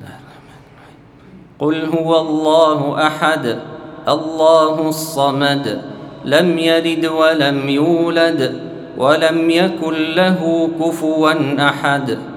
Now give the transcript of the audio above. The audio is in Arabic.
قل هو الله أحد الله الصمد لم يلد ولم يولد ولم يكن له كفوا أحد